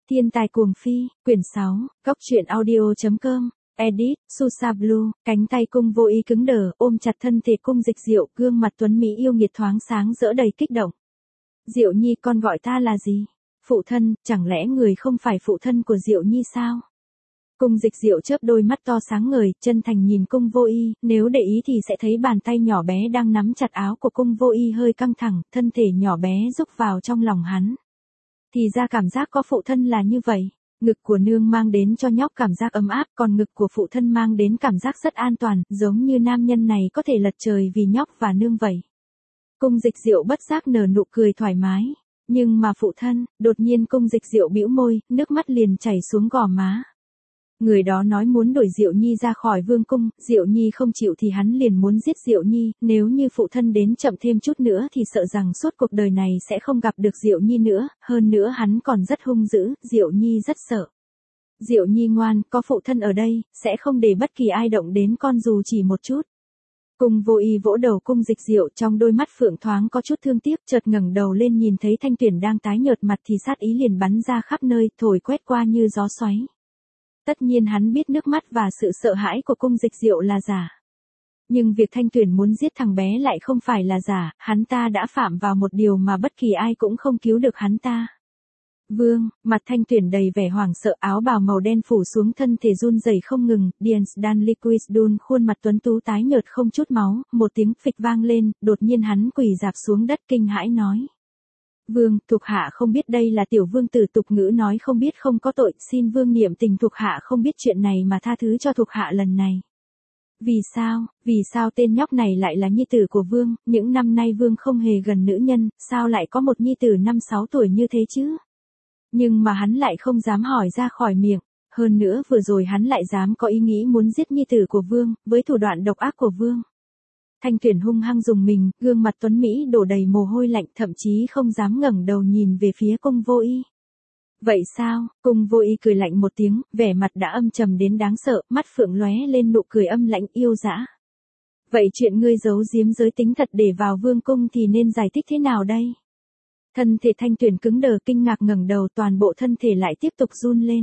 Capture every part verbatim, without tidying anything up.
Thiên tài cuồng phi, quyển sáu, góc truyện audio chấm com, edit, Susa Blue, cánh tay cung vô ý cứng đờ, ôm chặt thân thể cung dịch diệu, gương mặt tuấn mỹ yêu nghiệt thoáng sáng rỡ đầy kích động. Diệu Nhi, con gọi ta là gì? Phụ thân, chẳng lẽ người không phải phụ thân của Diệu Nhi sao? Cung dịch diệu chớp đôi mắt to sáng ngời, chân thành nhìn cung vô y, nếu để ý thì sẽ thấy bàn tay nhỏ bé đang nắm chặt áo của cung vô y hơi căng thẳng, thân thể nhỏ bé rúc vào trong lòng hắn. Thì ra cảm giác có phụ thân là như vậy. Ngực của nương mang đến cho nhóc cảm giác ấm áp, còn ngực của phụ thân mang đến cảm giác rất an toàn, giống như nam nhân này có thể lật trời vì nhóc và nương vậy. Cung dịch diệu bất giác nở nụ cười thoải mái. Nhưng mà phụ thân, đột nhiên cung dịch diệu bĩu môi, nước mắt liền chảy xuống gò má. Người đó nói muốn đuổi Diệu Nhi ra khỏi vương cung, Diệu Nhi không chịu thì hắn liền muốn giết Diệu Nhi, nếu như phụ thân đến chậm thêm chút nữa thì sợ rằng suốt cuộc đời này sẽ không gặp được Diệu Nhi nữa, hơn nữa hắn còn rất hung dữ, Diệu Nhi rất sợ. Diệu Nhi ngoan, có phụ thân ở đây, sẽ không để bất kỳ ai động đến con dù chỉ một chút. Cung vô y vỗ đầu cung dịch diệu, trong đôi mắt phượng thoáng có chút thương tiếc, chợt ngẩng đầu lên nhìn thấy Thanh Tuyển đang tái nhợt mặt thì sát ý liền bắn ra khắp nơi, thổi quét qua như gió xoáy. Tất nhiên hắn biết nước mắt và sự sợ hãi của cung dịch diệu là giả. Nhưng việc Thanh Tuyển muốn giết thằng bé lại không phải là giả, hắn ta đã phạm vào một điều mà bất kỳ ai cũng không cứu được hắn ta. Vương, mặt Thanh Tuyển đầy vẻ hoảng sợ, áo bào màu đen phủ xuống thân thể run rẩy không ngừng, Dance Dan Liquid Dun, khuôn mặt tuấn tú tái nhợt không chút máu, một tiếng phịch vang lên, đột nhiên hắn quỳ rạp xuống đất kinh hãi nói. Vương, thuộc hạ không biết, đây là tiểu vương tử tục ngữ nói không biết không có tội, xin vương niệm tình thuộc hạ không biết chuyện này mà tha thứ cho thuộc hạ lần này. Vì sao, vì sao tên nhóc này lại là nhi tử của vương, những năm nay vương không hề gần nữ nhân, sao lại có một nhi tử năm sáu tuổi như thế chứ? Nhưng mà hắn lại không dám hỏi ra khỏi miệng, hơn nữa vừa rồi hắn lại dám có ý nghĩ muốn giết nhi tử của vương, với thủ đoạn độc ác của vương. Thanh Tuyển hung hăng dùng mình, gương mặt tuấn Mỹ đổ đầy mồ hôi lạnh, thậm chí không dám ngẩng đầu nhìn về phía cung vô y. Vậy sao? Cung vô y cười lạnh một tiếng, vẻ mặt đã âm trầm đến đáng sợ, mắt phượng lóe lên nụ cười âm lãnh yêu dã. Vậy chuyện ngươi giấu giếm giới tính thật để vào vương cung thì nên giải thích thế nào đây? Thân thể Thanh Tuyển cứng đờ, kinh ngạc ngẩng đầu, toàn bộ thân thể lại tiếp tục run lên.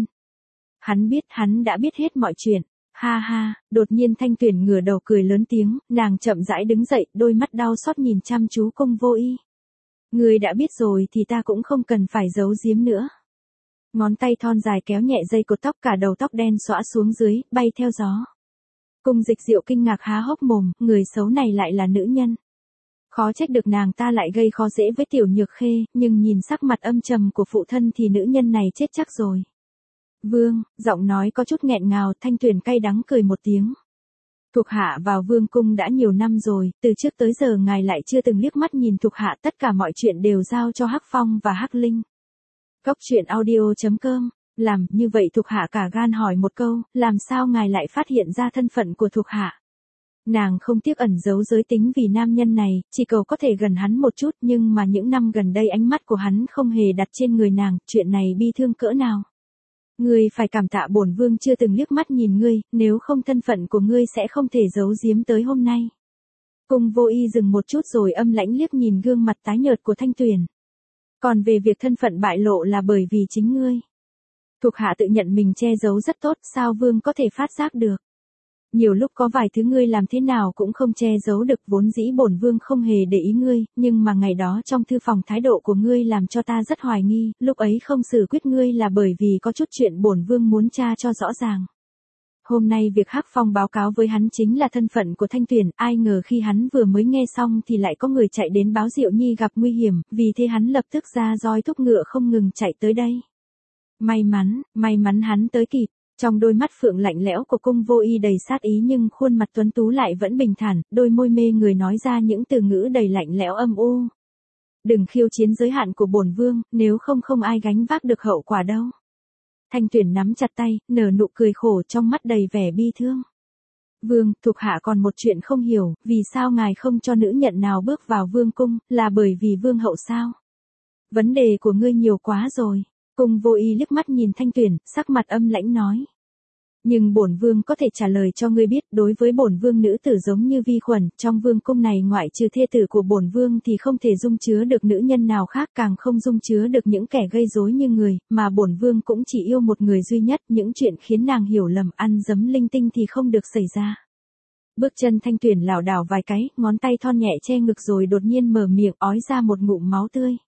Hắn biết, hắn đã biết hết mọi chuyện. Ha ha, đột nhiên Thanh Tuyển ngửa đầu cười lớn tiếng, nàng chậm rãi đứng dậy, đôi mắt đau xót nhìn chăm chú cung vô y. Ngươi đã biết rồi thì ta cũng không cần phải giấu giếm nữa. Ngón tay thon dài kéo nhẹ dây cột tóc, cả đầu tóc đen xõa xuống dưới, bay theo gió. Cung dịch diệu kinh ngạc há hốc mồm, người xấu này lại là nữ nhân. Khó trách được nàng ta lại gây khó dễ với tiểu nhược khê, nhưng nhìn sắc mặt âm trầm của phụ thân thì nữ nhân này chết chắc rồi. Vương, giọng nói có chút nghẹn ngào, Thanh Tuyển cay đắng cười một tiếng. Thuộc hạ vào vương cung đã nhiều năm rồi, từ trước tới giờ ngài lại chưa từng liếc mắt nhìn thuộc hạ, tất cả mọi chuyện đều giao cho Hắc Phong và Hắc Linh. Góc truyện audio chấm com, làm như vậy thuộc hạ cả gan hỏi một câu, làm sao ngài lại phát hiện ra thân phận của thuộc hạ? Nàng không tiếc ẩn giấu giới tính vì nam nhân này, chỉ cầu có thể gần hắn một chút, nhưng mà những năm gần đây ánh mắt của hắn không hề đặt trên người nàng, chuyện này bi thương cỡ nào. Ngươi phải cảm tạ bổn vương chưa từng liếc mắt nhìn ngươi, nếu không thân phận của ngươi sẽ không thể giấu giếm tới hôm nay. Cung vô y dừng một chút rồi âm lãnh liếc nhìn gương mặt tái nhợt của Thanh Tuyển. Còn về việc thân phận bại lộ là bởi vì chính ngươi. Thuộc hạ tự nhận mình che giấu rất tốt, sao vương có thể phát giác được? Nhiều lúc có vài thứ ngươi làm thế nào cũng không che giấu được, vốn dĩ bổn vương không hề để ý ngươi, nhưng mà ngày đó trong thư phòng thái độ của ngươi làm cho ta rất hoài nghi, lúc ấy không xử quyết ngươi là bởi vì có chút chuyện bổn vương muốn tra cho rõ ràng. Hôm nay việc Hắc Phong báo cáo với hắn chính là thân phận của Thanh Tuyển, ai ngờ khi hắn vừa mới nghe xong thì lại có người chạy đến báo Diệu Nhi gặp nguy hiểm, vì thế hắn lập tức ra roi thúc ngựa không ngừng chạy tới đây. May mắn, may mắn hắn tới kịp. Trong đôi mắt phượng lạnh lẽo của cung vô y đầy sát ý nhưng khuôn mặt tuấn tú lại vẫn bình thản, đôi môi mê người nói ra những từ ngữ đầy lạnh lẽo âm u. Đừng khiêu chiến giới hạn của bổn vương, nếu không không ai gánh vác được hậu quả đâu. Thanh Tuyển nắm chặt tay, nở nụ cười khổ, trong mắt đầy vẻ bi thương. Vương, thuộc hạ còn một chuyện không hiểu, vì sao ngài không cho nữ nhận nào bước vào vương cung, là bởi vì vương hậu sao? Vấn đề của ngươi nhiều quá rồi. Cung vô y liếc mắt nhìn Thanh Tuyển, sắc mặt âm lãnh nói. Nhưng bổn vương có thể trả lời cho ngươi biết, đối với bổn vương nữ tử giống như vi khuẩn, trong vương cung này ngoại trừ thê tử của bổn vương thì không thể dung chứa được nữ nhân nào khác, càng không dung chứa được những kẻ gây rối như người, mà bổn vương cũng chỉ yêu một người duy nhất, những chuyện khiến nàng hiểu lầm ăn dấm linh tinh thì không được xảy ra. Bước chân Thanh Tuyền lảo đảo vài cái, ngón tay thon nhẹ che ngực rồi đột nhiên mở miệng ói ra một ngụm máu tươi.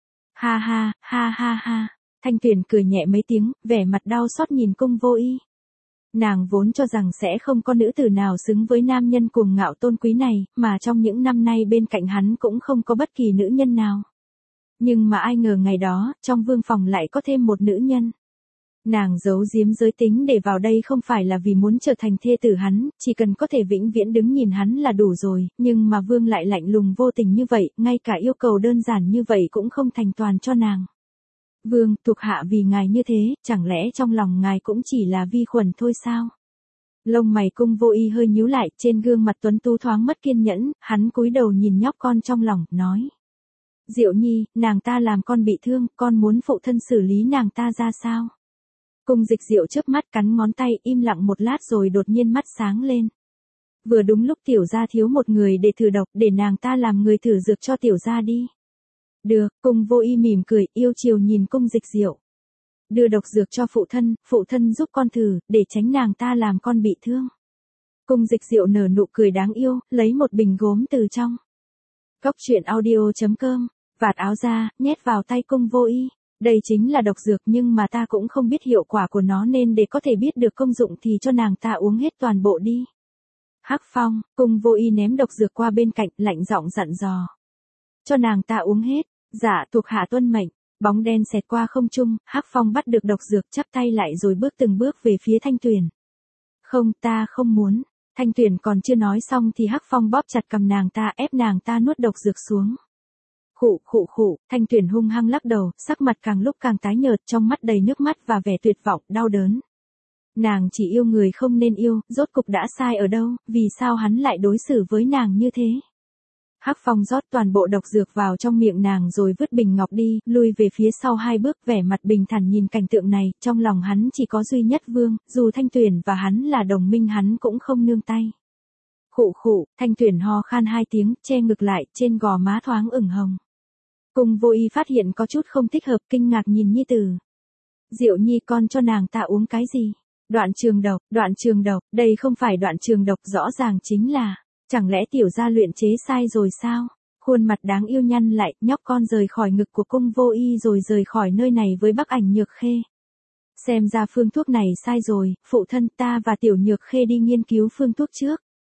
Ha ha, ha ha ha, Thanh Tuyền cười nhẹ mấy tiếng, vẻ mặt đau xót nhìn Cung Vô Y. Nàng vốn cho rằng sẽ không có nữ tử nào xứng với nam nhân cuồng ngạo tôn quý này, mà trong những năm nay bên cạnh hắn cũng không có bất kỳ nữ nhân nào. Nhưng mà ai ngờ ngày đó, trong vương phòng lại có thêm một nữ nhân. Nàng giấu giếm giới tính để vào đây không phải là vì muốn trở thành thê tử hắn, chỉ cần có thể vĩnh viễn đứng nhìn hắn là đủ rồi, nhưng mà vương lại lạnh lùng vô tình như vậy, ngay cả yêu cầu đơn giản như vậy cũng không thành toàn cho nàng. Vương, thuộc hạ vì ngài như thế, chẳng lẽ trong lòng ngài cũng chỉ là vi khuẩn thôi sao? Lông mày Cung Vô Y hơi nhíu lại, trên gương mặt tuấn tú thoáng mất kiên nhẫn, hắn cúi đầu nhìn nhóc con trong lòng, nói. Diệu Nhi, nàng ta làm con bị thương, con muốn phụ thân xử lý nàng ta ra sao? Cung Dịch Diệu chớp mắt cắn ngón tay, im lặng một lát rồi đột nhiên mắt sáng lên. Vừa đúng lúc tiểu gia thiếu một người để thử độc, để nàng ta làm người thử dược cho tiểu gia đi. Được, Cung Vô Y mỉm cười, yêu chiều nhìn Cung Dịch Diệu. Đưa độc dược cho phụ thân, phụ thân giúp con thử, để tránh nàng ta làm con bị thương. Cung Dịch Diệu nở nụ cười đáng yêu, lấy một bình gốm từ trong cốc truyện audio chấm com, vạt áo ra, nhét vào tay Cung Vô Y. Đây chính là độc dược nhưng mà ta cũng không biết hiệu quả của nó nên để có thể biết được công dụng thì cho nàng ta uống hết toàn bộ đi. Hắc Phong, Cung Vô Y ném độc dược qua bên cạnh, lạnh giọng dặn dò. Cho nàng ta uống hết, dạ thuộc hạ tuân mệnh. Bóng đen xẹt qua không trung, Hắc Phong bắt được độc dược chắp tay lại rồi bước từng bước về phía Thanh Tuyền. Không, ta không muốn. Thanh Tuyền còn chưa nói xong thì Hắc Phong bóp chặt cầm nàng ta ép nàng ta nuốt độc dược xuống. Khụ khụ khụ, Thanh Tuyền hung hăng lắc đầu, sắc mặt càng lúc càng tái nhợt, trong mắt đầy nước mắt và vẻ tuyệt vọng, đau đớn. Nàng chỉ yêu người không nên yêu, rốt cục đã sai ở đâu, vì sao hắn lại đối xử với nàng như thế? Hắc Phong rót toàn bộ độc dược vào trong miệng nàng rồi vứt bình ngọc đi, lui về phía sau hai bước, vẻ mặt bình thản nhìn cảnh tượng này, trong lòng hắn chỉ có duy nhất Vương, dù Thanh Tuyền và hắn là đồng minh hắn cũng không nương tay. Khụ khụ, Thanh Tuyền ho khan hai tiếng, che ngực lại, trên gò má thoáng ửng hồng. Cung Vô Y phát hiện có chút không thích hợp, kinh ngạc nhìn nhi tử. Diệu Nhi, con cho nàng ta uống cái gì? Đoạn trường độc, đoạn trường độc, đây không phải đoạn trường độc, rõ ràng chính là, chẳng lẽ tiểu gia luyện chế sai rồi sao? Khuôn mặt đáng yêu nhăn lại, nhóc con rời khỏi ngực của Cung Vô Y rồi rời khỏi nơi này với Bắc Ảnh Nhược Khê. Xem ra phương thuốc này sai rồi, phụ thân, ta và Tiểu Nhược Khê đi nghiên cứu phương thuốc trước.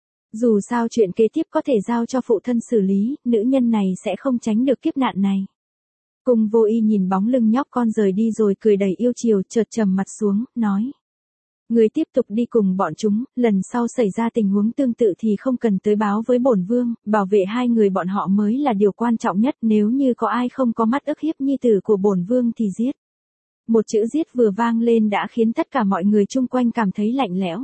Dù sao chuyện kế tiếp có thể giao cho phụ thân xử lý, nữ nhân này sẽ không tránh được kiếp nạn này. Cung Vô Y nhìn bóng lưng nhóc con rời đi rồi cười đầy yêu chiều, chợt trầm mặt xuống, nói. Người tiếp tục đi cùng bọn chúng, lần sau xảy ra tình huống tương tự thì không cần tới báo với bổn vương, bảo vệ hai người bọn họ mới là điều quan trọng nhất, nếu như có ai không có mắt ức hiếp nhi tử của bổn vương thì giết. Một chữ giết vừa vang lên đã khiến tất cả mọi người chung quanh cảm thấy lạnh lẽo.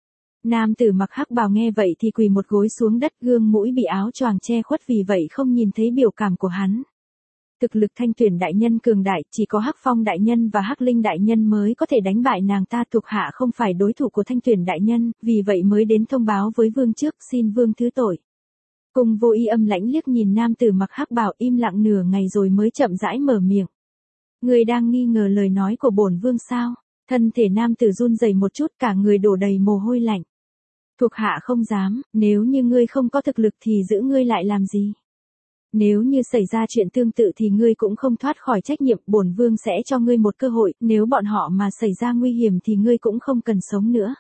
Nam tử mặc hắc bào nghe vậy thì quỳ một gối xuống đất, gương mũi bị áo choàng che khuất vì vậy không nhìn thấy biểu cảm của hắn. Thực lực Thanh Tuyền đại nhân cường đại, chỉ có Hắc Phong đại nhân và Hắc Linh đại nhân mới có thể đánh bại nàng ta, thuộc hạ không phải đối thủ của Thanh Tuyền đại nhân, vì vậy mới đến thông báo với vương trước, xin vương thứ tội. Cung Vô Y âm lãnh liếc nhìn nam tử mặc hắc bào, im lặng nửa ngày rồi mới chậm rãi mở miệng. Người đang nghi ngờ lời nói của bổn vương sao? Thân thể nam tử run rẩy một chút, cả người đổ đầy mồ hôi lạnh. Thuộc hạ không dám, nếu như ngươi không có thực lực thì giữ ngươi lại làm gì? Nếu như xảy ra chuyện tương tự thì ngươi cũng không thoát khỏi trách nhiệm, bổn vương sẽ cho ngươi một cơ hội, nếu bọn họ mà xảy ra nguy hiểm thì ngươi cũng không cần sống nữa.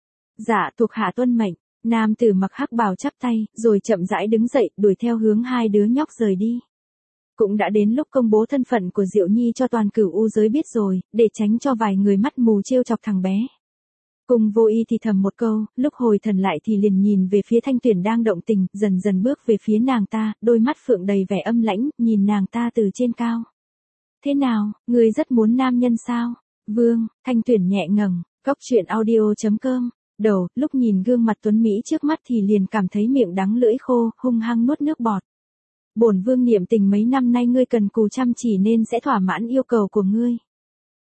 Dạ, thuộc hạ tuân mệnh. Nam tử mặc hắc bào chắp tay, rồi chậm rãi đứng dậy, đuổi theo hướng hai đứa nhóc rời đi. Cũng đã đến lúc công bố thân phận của Diệu Nhi cho toàn cửu u giới biết rồi, để tránh cho vài người mắt mù trêu chọc thằng bé. Cung Vô Y thì thầm một câu, lúc hồi thần lại thì liền nhìn về phía Thanh Tuyền đang động tình, dần dần bước về phía nàng ta, đôi mắt phượng đầy vẻ âm lãnh, nhìn nàng ta từ trên cao. Thế nào, ngươi rất muốn nam nhân sao? Vương, Thanh Tuyền nhẹ ngẩng, cốc truyện audio chấm com. Đầu, lúc nhìn gương mặt tuấn Mỹ trước mắt thì liền cảm thấy miệng đắng lưỡi khô, hung hăng nuốt nước bọt. Bổn vương niệm tình mấy năm nay ngươi cần cù chăm chỉ nên sẽ thỏa mãn yêu cầu của ngươi.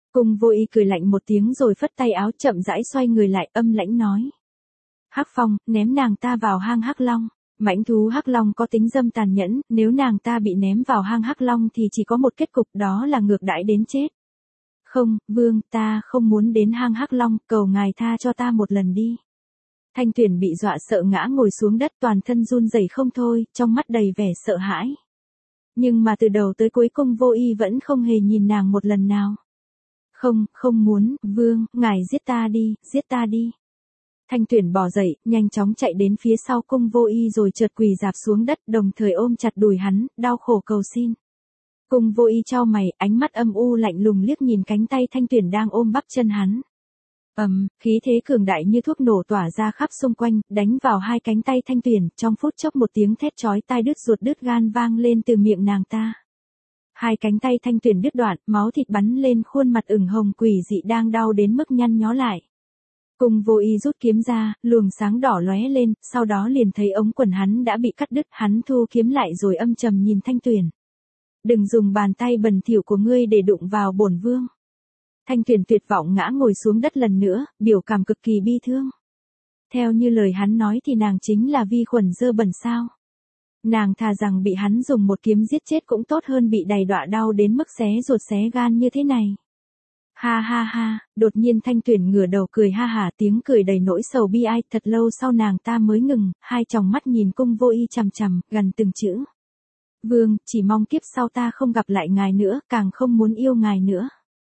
Cung vô y cười lạnh một tiếng rồi phất tay áo chậm rãi xoay người lại âm lãnh nói. Hắc Phong, ném nàng ta vào hang Hắc Long. Mãnh thú Hắc Long có tính dâm tàn nhẫn, nếu nàng ta bị ném vào hang Hắc Long thì chỉ có một kết cục, đó là ngược đãi đến chết. Không, vương, ta không muốn đến hang Hắc Long, cầu ngài tha cho ta một lần đi. Thanh Tuyển bị dọa sợ ngã ngồi xuống đất, toàn thân run rẩy không thôi, trong mắt đầy vẻ sợ hãi. Nhưng mà từ đầu tới cuối Cung vô y vẫn không hề nhìn nàng một lần nào. Không, không muốn, vương, ngài giết ta đi, giết ta đi. Thanh Tuyển bò dậy, nhanh chóng chạy đến phía sau Cung vô y rồi trượt quỳ rạp xuống đất, đồng thời ôm chặt đùi hắn, đau khổ cầu xin. Cung vô y chau mày, ánh mắt âm u lạnh lùng liếc nhìn cánh tay Thanh Tuyển đang ôm bắp chân hắn. Ầm, um, khí thế cường đại như thuốc nổ tỏa ra khắp xung quanh, đánh vào hai cánh tay Thanh Tuyển, trong phút chốc một tiếng thét chói tai đứt ruột đứt gan vang lên từ miệng nàng ta. Hai cánh tay Thanh Tuyển đứt đoạn, máu thịt bắn lên khuôn mặt ửng hồng quỷ dị đang đau đến mức nhăn nhó lại. Cung vô y rút kiếm ra, luồng sáng đỏ lóe lên, sau đó liền thấy ống quần hắn đã bị cắt đứt, hắn thu kiếm lại rồi âm trầm nhìn Thanh Tuyển. Đừng dùng bàn tay bẩn thỉu của ngươi để đụng vào bổn vương. Thanh Tuyển tuyệt vọng ngã ngồi xuống đất lần nữa, biểu cảm cực kỳ bi thương. Theo như lời hắn nói thì nàng chính là vi khuẩn dơ bẩn sao. Nàng thà rằng bị hắn dùng một kiếm giết chết cũng tốt hơn bị đày đọa đau đến mức xé ruột xé gan như thế này. Ha ha ha, đột nhiên Thanh Tuyển ngửa đầu cười ha hả, tiếng cười đầy nỗi sầu bi ai, thật lâu sau nàng ta mới ngừng, hai tròng mắt nhìn Cung vô y chằm chằm, gần từng chữ. Vương, chỉ mong kiếp sau ta không gặp lại ngài nữa, càng không muốn yêu ngài nữa.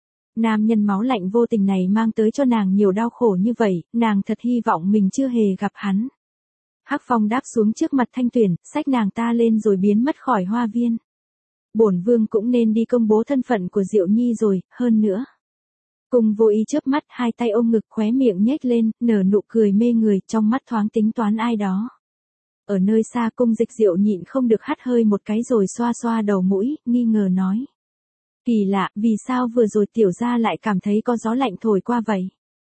Nam nhân máu lạnh vô tình này mang tới cho nàng nhiều đau khổ như vậy, nàng thật hy vọng mình chưa hề gặp hắn. Hắc Phong đáp xuống trước mặt Thanh Tuyển, xách nàng ta lên rồi biến mất khỏi hoa viên. Bổn vương cũng nên đi công bố thân phận của Diệu Nhi rồi, hơn nữa. Cung vô ý chớp mắt, hai tay ôm ngực, khóe miệng nhếch lên, nở nụ cười mê người, trong mắt thoáng tính toán ai đó. Ở nơi xa Cung Dịch Diệu nhịn không được hắt hơi một cái rồi xoa xoa đầu mũi, nghi ngờ nói. Kỳ lạ, vì sao vừa rồi tiểu gia lại cảm thấy có gió lạnh thổi qua vậy?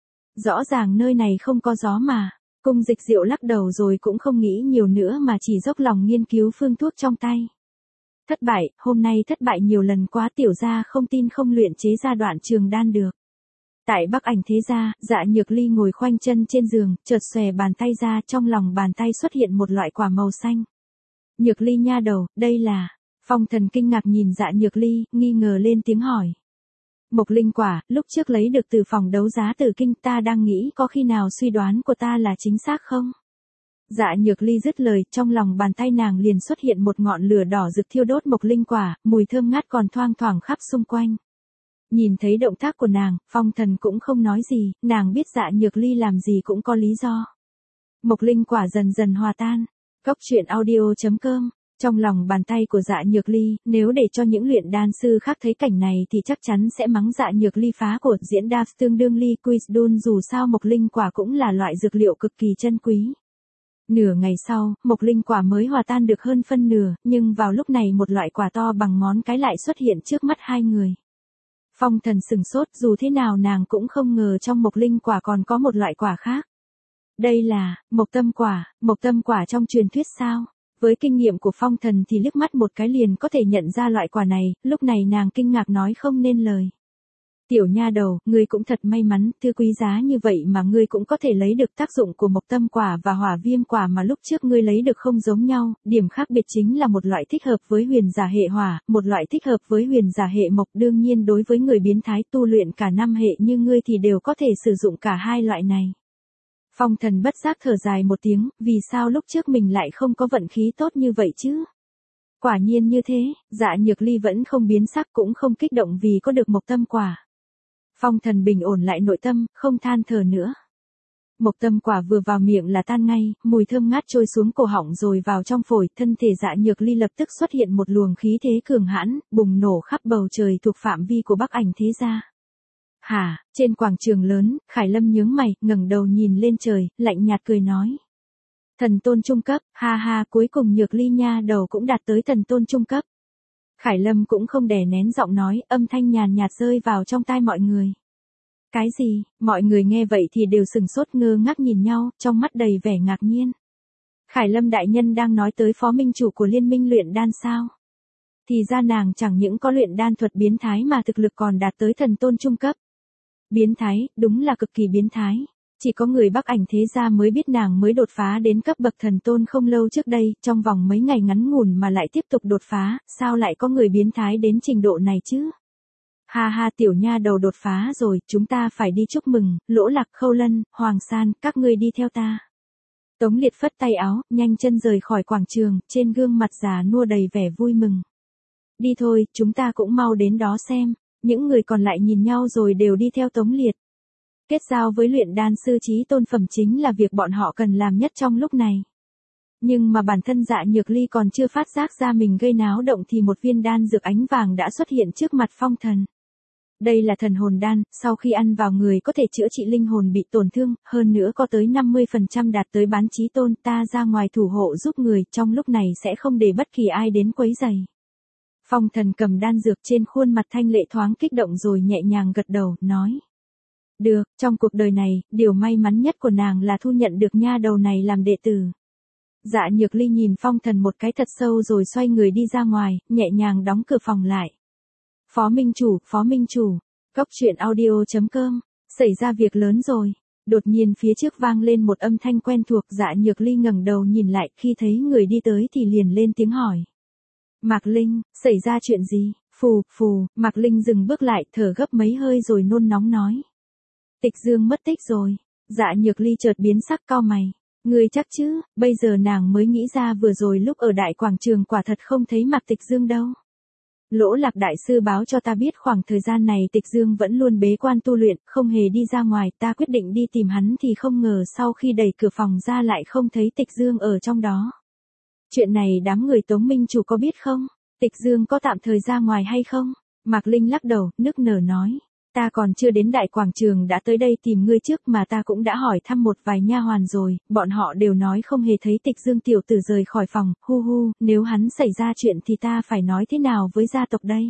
Rõ ràng nơi này không có gió mà. Cung Dịch Diệu lắc đầu rồi cũng không nghĩ nhiều nữa mà chỉ dốc lòng nghiên cứu phương thuốc trong tay. Thất bại, hôm nay thất bại nhiều lần quá, tiểu gia không tin không luyện chế ra đoạn trường đan được. Tại Bắc Ảnh thế gia, Dạ Nhược Ly ngồi khoanh chân trên giường, chợt xòe bàn tay ra, trong lòng bàn tay xuất hiện một loại quả màu xanh. Nhược Ly nha đầu, đây là... Phong Thần kinh ngạc nhìn Dạ Nhược Ly, nghi ngờ lên tiếng hỏi. Mộc linh quả, lúc trước lấy được từ phòng đấu giá Tử Kinh, ta đang nghĩ có khi nào suy đoán của ta là chính xác không? Dạ Nhược Ly dứt lời, trong lòng bàn tay nàng liền xuất hiện một ngọn lửa đỏ rực thiêu đốt mộc linh quả, mùi thơm ngát còn thoang thoảng khắp xung quanh. Nhìn thấy động tác của nàng, Phong Thần cũng không nói gì, nàng biết Dạ Nhược Ly làm gì cũng có lý do. Mộc linh quả dần dần hòa tan. Góc truyện audio chấm com. Trong lòng bàn tay của Dạ Nhược Ly, nếu để cho những luyện đan sư khác thấy cảnh này thì chắc chắn sẽ mắng Dạ Nhược Ly phá của diễn đa tương đương ly Quizdoon, dù sao mộc linh quả cũng là loại dược liệu cực kỳ chân quý. Nửa ngày sau, mộc linh quả mới hòa tan được hơn phân nửa, nhưng vào lúc này một loại quả to bằng ngón cái lại xuất hiện trước mắt hai người. Phong Thần sừng sốt, dù thế nào nàng cũng không ngờ trong mộc linh quả còn có một loại quả khác. Đây là, mộc tâm quả, mộc tâm quả trong truyền thuyết sao? Với kinh nghiệm của Phong Thần thì liếc mắt một cái liền có thể nhận ra loại quả này, lúc này nàng kinh ngạc nói không nên lời. Tiểu nha đầu, ngươi cũng thật may mắn, thứ quý giá như vậy mà ngươi cũng có thể lấy được tác dụng của mộc tâm quả và hỏa viêm quả mà lúc trước ngươi lấy được không giống nhau, điểm khác biệt chính là một loại thích hợp với huyền giả hệ hỏa, một loại thích hợp với huyền giả hệ mộc, đương nhiên đối với người biến thái tu luyện cả năm hệ như ngươi thì đều có thể sử dụng cả hai loại này. Phong Thần bất giác thở dài một tiếng, vì sao lúc trước mình lại không có vận khí tốt như vậy chứ? Quả nhiên như thế, Dạ Nhược Ly vẫn không biến sắc cũng không kích động vì có được mộc tâm quả. Phong Thần bình ổn lại nội tâm, không than thở nữa. Mộc tâm quả vừa vào miệng là tan ngay, mùi thơm ngát trôi xuống cổ họng rồi vào trong phổi, thân thể Dạ Nhược Ly lập tức xuất hiện một luồng khí thế cường hãn, bùng nổ khắp bầu trời thuộc phạm vi của Bắc Ảnh thế gia. Hả, trên quảng trường lớn, Khải Lâm nhướng mày, ngẩng đầu nhìn lên trời, lạnh nhạt cười nói. Thần tôn trung cấp, ha ha, cuối cùng Nhược Ly nha đầu cũng đạt tới thần tôn trung cấp. Khải Lâm cũng không đè nén giọng nói, âm thanh nhàn nhạt rơi vào trong tai mọi người. Cái gì? Mọi người nghe vậy thì đều sừng sốt ngơ ngác nhìn nhau, trong mắt đầy vẻ ngạc nhiên. Khải Lâm đại nhân đang nói tới phó minh chủ của liên minh luyện đan sao? Thì ra nàng chẳng những có luyện đan thuật biến thái mà thực lực còn đạt tới thần tôn trung cấp. Biến thái, đúng là cực kỳ biến thái. Chỉ có người Bắc Ảnh thế gia mới biết nàng mới đột phá đến cấp bậc thần tôn không lâu trước đây, trong vòng mấy ngày ngắn ngủn mà lại tiếp tục đột phá, sao lại có người biến thái đến trình độ này chứ? Ha ha, tiểu nha đầu đột phá rồi, chúng ta phải đi chúc mừng, Lỗ Lạc, Khâu Lân, Hoàng San, các ngươi đi theo ta. Tống Liệt phất tay áo, nhanh chân rời khỏi quảng trường, trên gương mặt già nua đầy vẻ vui mừng. Đi thôi, chúng ta cũng mau đến đó xem. Những người còn lại nhìn nhau rồi đều đi theo Tống Liệt. Kết giao với luyện đan sư chí tôn phẩm chính là việc bọn họ cần làm nhất trong lúc này. Nhưng mà bản thân Dạ Nhược Ly còn chưa phát giác ra mình gây náo động thì một viên đan dược ánh vàng đã xuất hiện trước mặt Phong Thần. Đây là thần hồn đan, sau khi ăn vào người có thể chữa trị linh hồn bị tổn thương, hơn nữa có tới năm mươi phần trăm đạt tới bán chí tôn, ta ra ngoài thủ hộ giúp người, trong lúc này sẽ không để bất kỳ ai đến quấy rầy. Phong Thần cầm đan dược trên khuôn mặt thanh lệ thoáng kích động rồi nhẹ nhàng gật đầu, nói. Được, trong cuộc đời này, điều may mắn nhất của nàng là thu nhận được nha đầu này làm đệ tử. Dạ Nhược Ly nhìn Phong Thần một cái thật sâu rồi xoay người đi ra ngoài, nhẹ nhàng đóng cửa phòng lại. Phó Minh Chủ, Phó Minh Chủ, Cốc truyện audio chấm com, xảy ra việc lớn rồi. Đột nhiên phía trước vang lên một âm thanh quen thuộc, Dạ Nhược Ly ngẩng đầu nhìn lại, khi thấy người đi tới thì liền lên tiếng hỏi. Mạc Linh, xảy ra chuyện gì? Phù, phù, Mạc Linh dừng bước lại, thở gấp mấy hơi rồi nôn nóng nói. Tịch Dương mất tích rồi. Dạ Nhược Ly chợt biến sắc cau mày. Ngươi chắc chứ? Bây giờ nàng mới nghĩ ra vừa rồi lúc ở đại quảng trường quả thật không thấy Mạc Tịch Dương đâu. Lỗ Lạc đại sư báo cho ta biết khoảng thời gian này Tịch Dương vẫn luôn bế quan tu luyện, không hề đi ra ngoài, ta quyết định đi tìm hắn thì không ngờ sau khi đẩy cửa phòng ra lại không thấy Tịch Dương ở trong đó. Chuyện này đám người Tống Minh Chủ có biết không? Tịch Dương có tạm thời ra ngoài hay không? Mạc Linh lắc đầu, nức nở nói. Ta còn chưa đến đại quảng trường đã tới đây tìm ngươi trước mà ta cũng đã hỏi thăm một vài nha hoàn rồi, bọn họ đều nói không hề thấy Tịch Dương tiểu tử rời khỏi phòng, hu hu, nếu hắn xảy ra chuyện thì ta phải nói thế nào với gia tộc đây?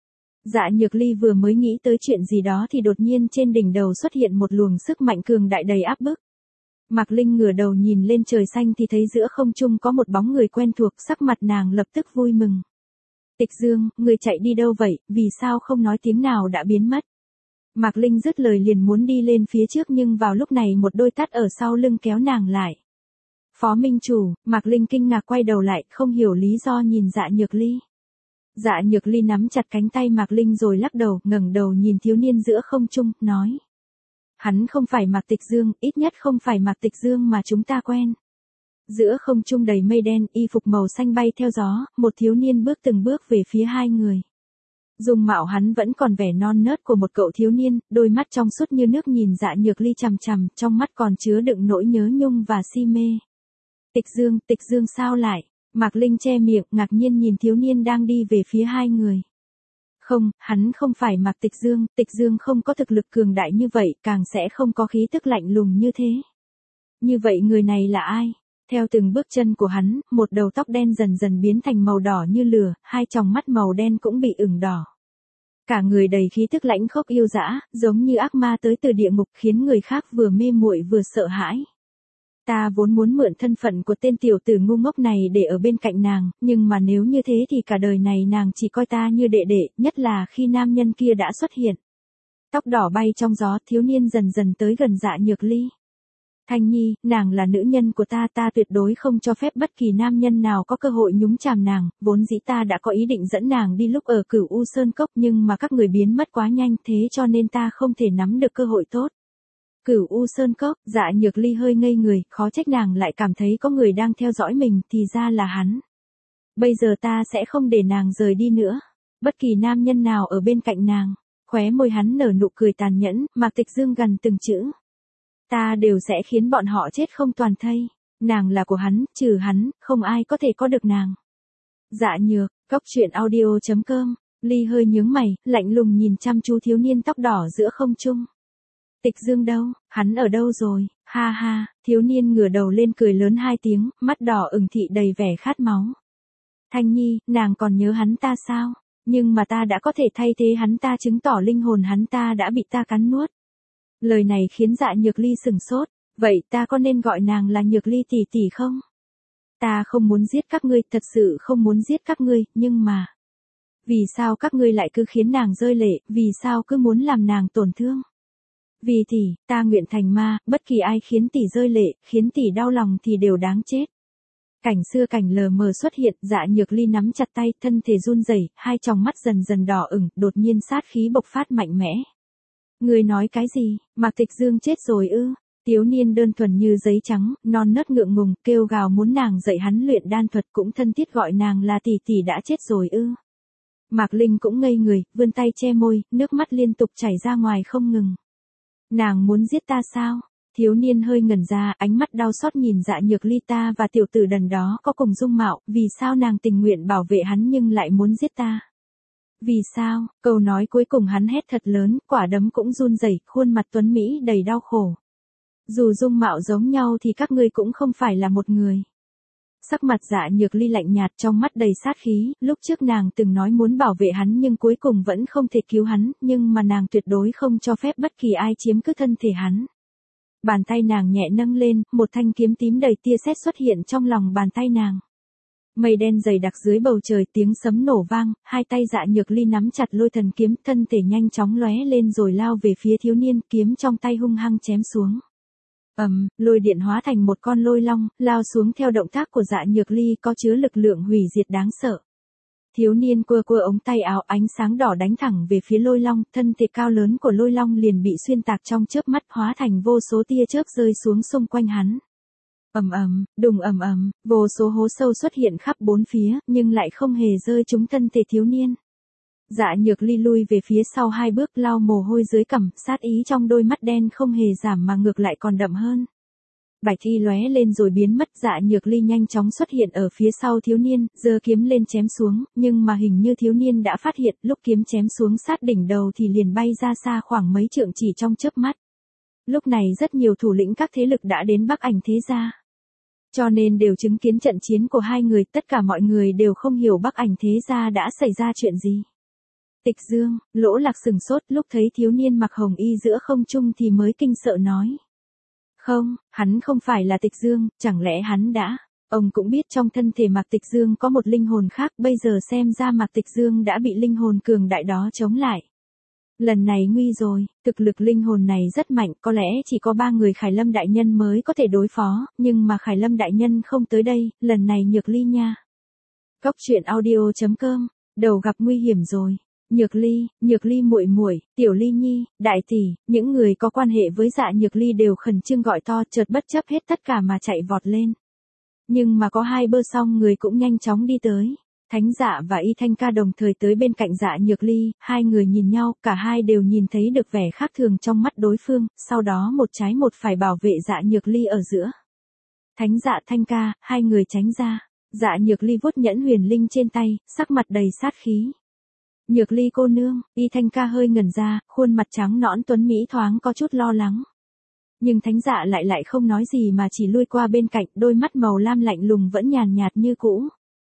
Dạ Nhược Ly vừa mới nghĩ tới chuyện gì đó thì đột nhiên trên đỉnh đầu xuất hiện một luồng sức mạnh cường đại đầy áp bức. Mạc Linh ngửa đầu nhìn lên trời xanh thì thấy giữa không trung có một bóng người quen thuộc, sắc mặt nàng lập tức vui mừng. Tịch Dương, người chạy đi đâu vậy, vì sao không nói tiếng nào đã biến mất? Mạc Linh dứt lời liền muốn đi lên phía trước nhưng vào lúc này một đôi tát ở sau lưng kéo nàng lại. Phó Minh Chủ, Mạc Linh kinh ngạc quay đầu lại, không hiểu lý do nhìn Dạ Nhược Ly. Dạ Nhược Ly nắm chặt cánh tay Mạc Linh rồi lắc đầu, ngẩng đầu nhìn thiếu niên giữa không trung, nói. Hắn không phải Mạc Tịch Dương, ít nhất không phải Mạc Tịch Dương mà chúng ta quen. Giữa không trung đầy mây đen, y phục màu xanh bay theo gió, một thiếu niên bước từng bước về phía hai người. Dung mạo hắn vẫn còn vẻ non nớt của một cậu thiếu niên, đôi mắt trong suốt như nước nhìn Dạ Nhược Ly chằm chằm, trong mắt còn chứa đựng nỗi nhớ nhung và si mê. Tịch Dương, Tịch Dương sao lại? Mạc Linh che miệng, ngạc nhiên nhìn thiếu niên đang đi về phía hai người. Không, hắn không phải Mạc Tịch Dương, Tịch Dương không có thực lực cường đại như vậy, càng sẽ không có khí tức lạnh lùng như thế. Như vậy người này là ai? Theo từng bước chân của hắn, một đầu tóc đen dần dần biến thành màu đỏ như lửa, hai tròng mắt màu đen cũng bị ửng đỏ. Cả người đầy khí tức lãnh khốc yêu dã, giống như ác ma tới từ địa ngục khiến người khác vừa mê muội vừa sợ hãi. Ta vốn muốn mượn thân phận của tên tiểu tử ngu ngốc này để ở bên cạnh nàng, nhưng mà nếu như thế thì cả đời này nàng chỉ coi ta như đệ đệ, nhất là khi nam nhân kia đã xuất hiện. Tóc đỏ bay trong gió, thiếu niên dần dần tới gần Dạ Nhược Ly. Thanh Nhi, nàng là nữ nhân của ta, ta tuyệt đối không cho phép bất kỳ nam nhân nào có cơ hội nhúng chàm nàng, vốn dĩ ta đã có ý định dẫn nàng đi lúc ở Cửu U Sơn Cốc nhưng mà các người biến mất quá nhanh thế cho nên ta không thể nắm được cơ hội tốt. Cửu U Sơn Cốc, Dạ Nhược Ly hơi ngây người, khó trách nàng lại cảm thấy có người đang theo dõi mình, thì ra là hắn. Bây giờ ta sẽ không để nàng rời đi nữa. Bất kỳ nam nhân nào ở bên cạnh nàng, khóe môi hắn nở nụ cười tàn nhẫn, Mạc Tịch Dương gần từng chữ. Ta đều sẽ khiến bọn họ chết không toàn thây. Nàng là của hắn, trừ hắn, không ai có thể có được nàng. Dạ Nhược, Cốc truyện audio chấm com, Ly hơi nhướng mày, lạnh lùng nhìn chăm chú thiếu niên tóc đỏ giữa không trung. Tịch Dương đâu, hắn ở đâu rồi, ha ha, thiếu niên ngửa đầu lên cười lớn hai tiếng, mắt đỏ ửng thị đầy vẻ khát máu. Thanh Nhi, nàng còn nhớ hắn ta sao? Nhưng mà ta đã có thể thay thế hắn ta, chứng tỏ linh hồn hắn ta đã bị ta cắn nuốt. Lời này khiến Dạ Nhược Ly sừng sốt, vậy ta có nên gọi nàng là Nhược Ly tỷ tỷ không? Ta không muốn giết các ngươi, thật sự không muốn giết các ngươi, nhưng mà... Vì sao các ngươi lại cứ khiến nàng rơi lệ, vì sao cứ muốn làm nàng tổn thương? Vì tỷ, ta nguyện thành ma, bất kỳ ai khiến tỷ rơi lệ, khiến tỷ đau lòng thì đều đáng chết. Cảnh xưa cảnh lờ mờ xuất hiện, Dạ Nhược Ly nắm chặt tay, thân thể run rẩy, hai tròng mắt dần dần đỏ ửng, đột nhiên sát khí bộc phát mạnh mẽ. Ngươi nói cái gì, Mạc Tịch Dương chết rồi ư? Thiếu niên đơn thuần như giấy trắng, non nớt ngượng ngùng, kêu gào muốn nàng dạy hắn luyện đan thuật, cũng thân thiết gọi nàng là tỷ tỷ đã chết rồi ư? Mạc Linh cũng ngây người, vươn tay che môi, nước mắt liên tục chảy ra ngoài không ngừng. Nàng muốn giết ta sao? Thiếu niên hơi ngẩn ra, ánh mắt đau xót nhìn Dạ Nhược Ly, ta và tiểu tử đần đó có cùng dung mạo, vì sao nàng tình nguyện bảo vệ hắn nhưng lại muốn giết ta? Vì sao? Câu nói cuối cùng hắn hét thật lớn, quả đấm cũng run rẩy, khuôn mặt tuấn Mỹ đầy đau khổ. Dù dung mạo giống nhau thì các ngươi cũng không phải là một người. Sắc mặt Dạ Nhược Ly lạnh nhạt, trong mắt đầy sát khí, lúc trước nàng từng nói muốn bảo vệ hắn nhưng cuối cùng vẫn không thể cứu hắn, nhưng mà nàng tuyệt đối không cho phép bất kỳ ai chiếm cứ thân thể hắn. Bàn tay nàng nhẹ nâng lên, một thanh kiếm tím đầy tia sét xuất hiện trong lòng bàn tay nàng. Mây đen dày đặc dưới bầu trời, tiếng sấm nổ vang, hai tay Dạ Nhược Ly nắm chặt lôi thần kiếm, thân thể nhanh chóng lóe lên rồi lao về phía thiếu niên, kiếm trong tay hung hăng chém xuống. Ầm, um, lôi điện hóa thành một con lôi long, lao xuống theo động tác của Dạ Nhược Ly, có chứa lực lượng hủy diệt đáng sợ. Thiếu niên quơ quơ ống tay áo, ánh sáng đỏ đánh thẳng về phía lôi long, thân thể cao lớn của lôi long liền bị xuyên tạc trong chớp mắt, hóa thành vô số tia chớp rơi xuống xung quanh hắn. Ầm ầm, đùng ầm ầm, vô số hố sâu xuất hiện khắp bốn phía, nhưng lại không hề rơi trúng thân thể thiếu niên. Dạ Nhược Ly lui về phía sau hai bước, lau mồ hôi dưới cằm, sát ý trong đôi mắt đen không hề giảm mà ngược lại còn đậm hơn. Bạch y lóe lên rồi biến mất, Dạ Nhược Ly nhanh chóng xuất hiện ở phía sau thiếu niên, giơ kiếm lên chém xuống, nhưng mà hình như thiếu niên đã phát hiện, lúc kiếm chém xuống sát đỉnh đầu thì liền bay ra xa khoảng mấy trượng chỉ trong chớp mắt. Lúc này rất nhiều thủ lĩnh các thế lực đã đến Bắc Ảnh thế gia. Cho nên đều chứng kiến trận chiến của hai người, tất cả mọi người đều không hiểu Bắc Ảnh thế gia đã xảy ra chuyện gì. Tịch Dương, Lỗ Lạc sừng sốt, lúc thấy thiếu niên mặc hồng y giữa không trung thì mới kinh sợ nói. Không, hắn không phải là Tịch Dương, chẳng lẽ hắn đã... Ông cũng biết trong thân thể Mạc Tịch Dương có một linh hồn khác, bây giờ xem ra Mạc Tịch Dương đã bị linh hồn cường đại đó chống lại. Lần này nguy rồi, thực lực linh hồn này rất mạnh, có lẽ chỉ có ba người Khải Lâm đại nhân mới có thể đối phó, nhưng mà Khải Lâm đại nhân không tới đây, lần này Nhược Ly nha. Cốc truyện audio chấm com, đầu gặp nguy hiểm rồi. Nhược Ly, Nhược Ly muội muội, Tiểu Ly nhi, đại tỷ, những người có quan hệ với Dạ Nhược Ly đều khẩn trương gọi to, chợt bất chấp hết tất cả mà chạy vọt lên. Nhưng mà có hai bơ song người cũng nhanh chóng đi tới. Thánh Dạ và Y Thanh Ca đồng thời tới bên cạnh Dạ Nhược Ly, hai người nhìn nhau, cả hai đều nhìn thấy được vẻ khác thường trong mắt đối phương, sau đó một trái một phải bảo vệ Dạ Nhược Ly ở giữa. Thánh Dạ Thanh Ca, hai người tránh ra. Dạ Nhược Ly vuốt nhẫn huyền linh trên tay, sắc mặt đầy sát khí. Nhược Ly cô nương, Y Thanh Ca hơi ngẩn ra, khuôn mặt trắng nõn tuấn mỹ thoáng có chút lo lắng. Nhưng Thánh Dạ lại lại không nói gì mà chỉ lui qua bên cạnh, đôi mắt màu lam lạnh lùng vẫn nhàn nhạt như cũ.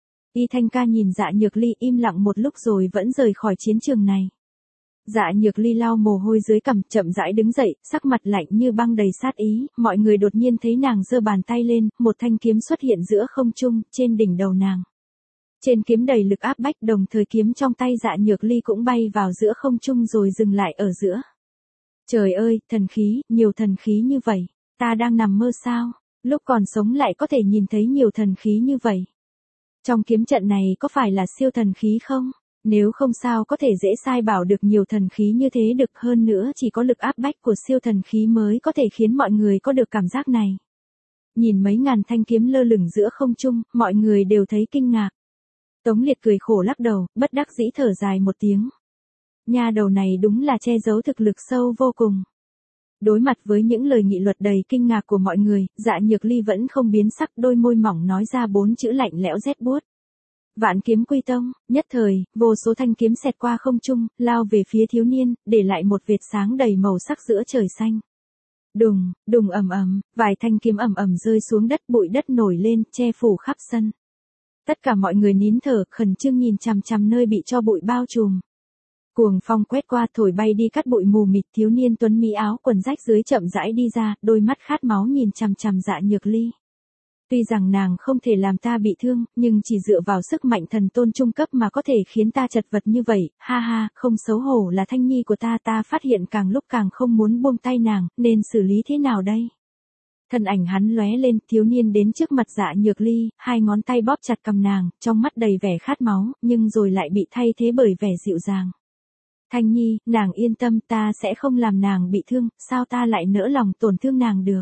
Y Thanh Ca nhìn Dạ Nhược Ly im lặng một lúc rồi vẫn rời khỏi chiến trường này. Dạ Nhược Ly lau mồ hôi dưới cằm, chậm rãi đứng dậy, sắc mặt lạnh như băng đầy sát ý, mọi người đột nhiên thấy nàng giơ bàn tay lên, một thanh kiếm xuất hiện giữa không trung, trên đỉnh đầu nàng. Trên kiếm đầy lực áp bách, đồng thời kiếm trong tay Dạ Nhược Ly cũng bay vào giữa không trung rồi dừng lại ở giữa. Trời ơi, thần khí, nhiều thần khí như vậy, ta đang nằm mơ sao, lúc còn sống lại có thể nhìn thấy nhiều thần khí như vậy. Trong kiếm trận này có phải là siêu thần khí không? Nếu không sao có thể dễ sai bảo được nhiều thần khí như thế được, hơn nữa chỉ có lực áp bách của siêu thần khí mới có thể khiến mọi người có được cảm giác này. Nhìn mấy ngàn thanh kiếm lơ lửng giữa không trung, mọi người đều thấy kinh ngạc. Tống Liệt cười khổ lắc đầu, bất đắc dĩ thở dài một tiếng. Nha đầu này đúng là che giấu thực lực sâu vô cùng. Đối mặt với những lời nghị luận đầy kinh ngạc của mọi người, Dạ Nhược Ly vẫn không biến sắc, đôi môi mỏng nói ra bốn chữ lạnh lẽo rét buốt. Vạn kiếm quy tông, nhất thời, vô số thanh kiếm xẹt qua không trung, lao về phía thiếu niên, để lại một vệt sáng đầy màu sắc giữa trời xanh. Đùng, đùng ầm ầm, vài thanh kiếm ầm ầm rơi xuống đất, bụi đất nổi lên, che phủ khắp sân. Tất cả mọi người nín thở, khẩn trương nhìn chằm chằm nơi bị cho bụi bao trùm. Cuồng phong quét qua, thổi bay đi cát bụi mù mịt, thiếu niên tuấn mỹ áo quần rách dưới chậm rãi đi ra, đôi mắt khát máu nhìn chằm chằm Dạ Nhược Ly. Tuy rằng nàng không thể làm ta bị thương, nhưng chỉ dựa vào sức mạnh thần tôn trung cấp mà có thể khiến ta chật vật như vậy, ha ha, không xấu hổ là Thanh Nhi của ta. Ta phát hiện càng lúc càng không muốn buông tay nàng, nên xử lý thế nào đây? Thân ảnh hắn lóe lên, thiếu niên đến trước mặt Dạ Nhược Ly, hai ngón tay bóp chặt cầm nàng, trong mắt đầy vẻ khát máu, nhưng rồi lại bị thay thế bởi vẻ dịu dàng. Thanh Nhi, nàng yên tâm, ta sẽ không làm nàng bị thương, sao ta lại nỡ lòng tổn thương nàng được?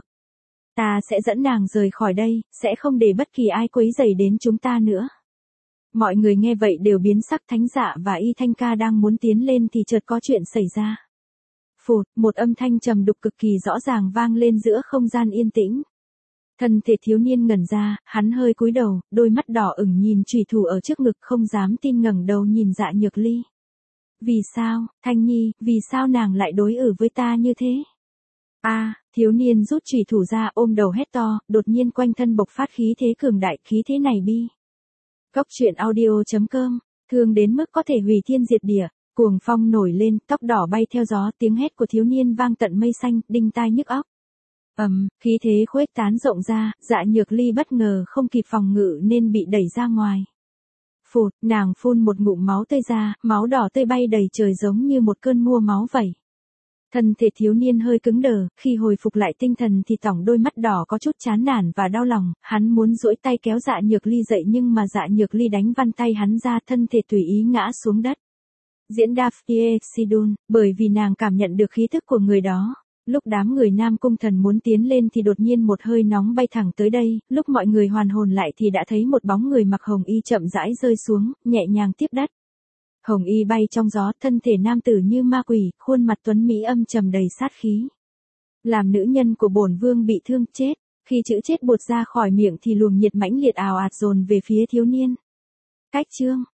Ta sẽ dẫn nàng rời khỏi đây, sẽ không để bất kỳ ai quấy rầy đến chúng ta nữa. Mọi người nghe vậy đều biến sắc. Thánh Dạ và Y Thanh Ca đang muốn tiến lên thì chợt có chuyện xảy ra. Phụt, một âm thanh trầm đục cực kỳ rõ ràng vang lên giữa không gian yên tĩnh. Thân thể thiếu niên ngẩn ra, hắn hơi cúi đầu, đôi mắt đỏ ửng nhìn chùy thủ ở trước ngực không dám tin ngẩng đầu nhìn Dạ Nhược Ly. Vì sao, Thanh Nhi, vì sao nàng lại đối xử với ta như thế? A, à, thiếu niên rút chùy thủ ra ôm đầu hét to, đột nhiên quanh thân bộc phát khí thế cường đại, khí thế này bi. Cốc truyện audio chấm com, thương đến mức có thể hủy thiên diệt địa, cuồng phong nổi lên, tóc đỏ bay theo gió, tiếng hét của thiếu niên vang tận mây xanh, đinh tai nhức óc. Ầm, um, khí thế khuếch tán rộng ra, Dạ Nhược Ly bất ngờ không kịp phòng ngự nên bị đẩy ra ngoài. Phụt, nàng phun một ngụm máu tươi ra, máu đỏ tươi bay đầy trời giống như một cơn mưa máu vậy. Thân thể thiếu niên hơi cứng đờ, khi hồi phục lại tinh thần thì tỏng đôi mắt đỏ có chút chán nản và đau lòng, hắn muốn duỗi tay kéo Dạ Nhược Ly dậy nhưng mà Dạ Nhược Ly đánh văng tay hắn ra, thân thể tùy ý ngã xuống đất. Diễn Daphne Sidon, bởi vì nàng cảm nhận được khí thức của người đó. Lúc đám người Nam Cung Thần muốn tiến lên thì đột nhiên một hơi nóng bay thẳng tới đây, lúc mọi người hoàn hồn lại thì đã thấy một bóng người mặc hồng y chậm rãi rơi xuống, nhẹ nhàng tiếp đất. Hồng y bay trong gió, thân thể nam tử như ma quỷ, khuôn mặt tuấn mỹ âm trầm đầy sát khí. Làm nữ nhân của bổn vương bị thương chết, khi chữ chết buột ra khỏi miệng thì luồng nhiệt mãnh liệt ào ạt dồn về phía thiếu niên. Cách chương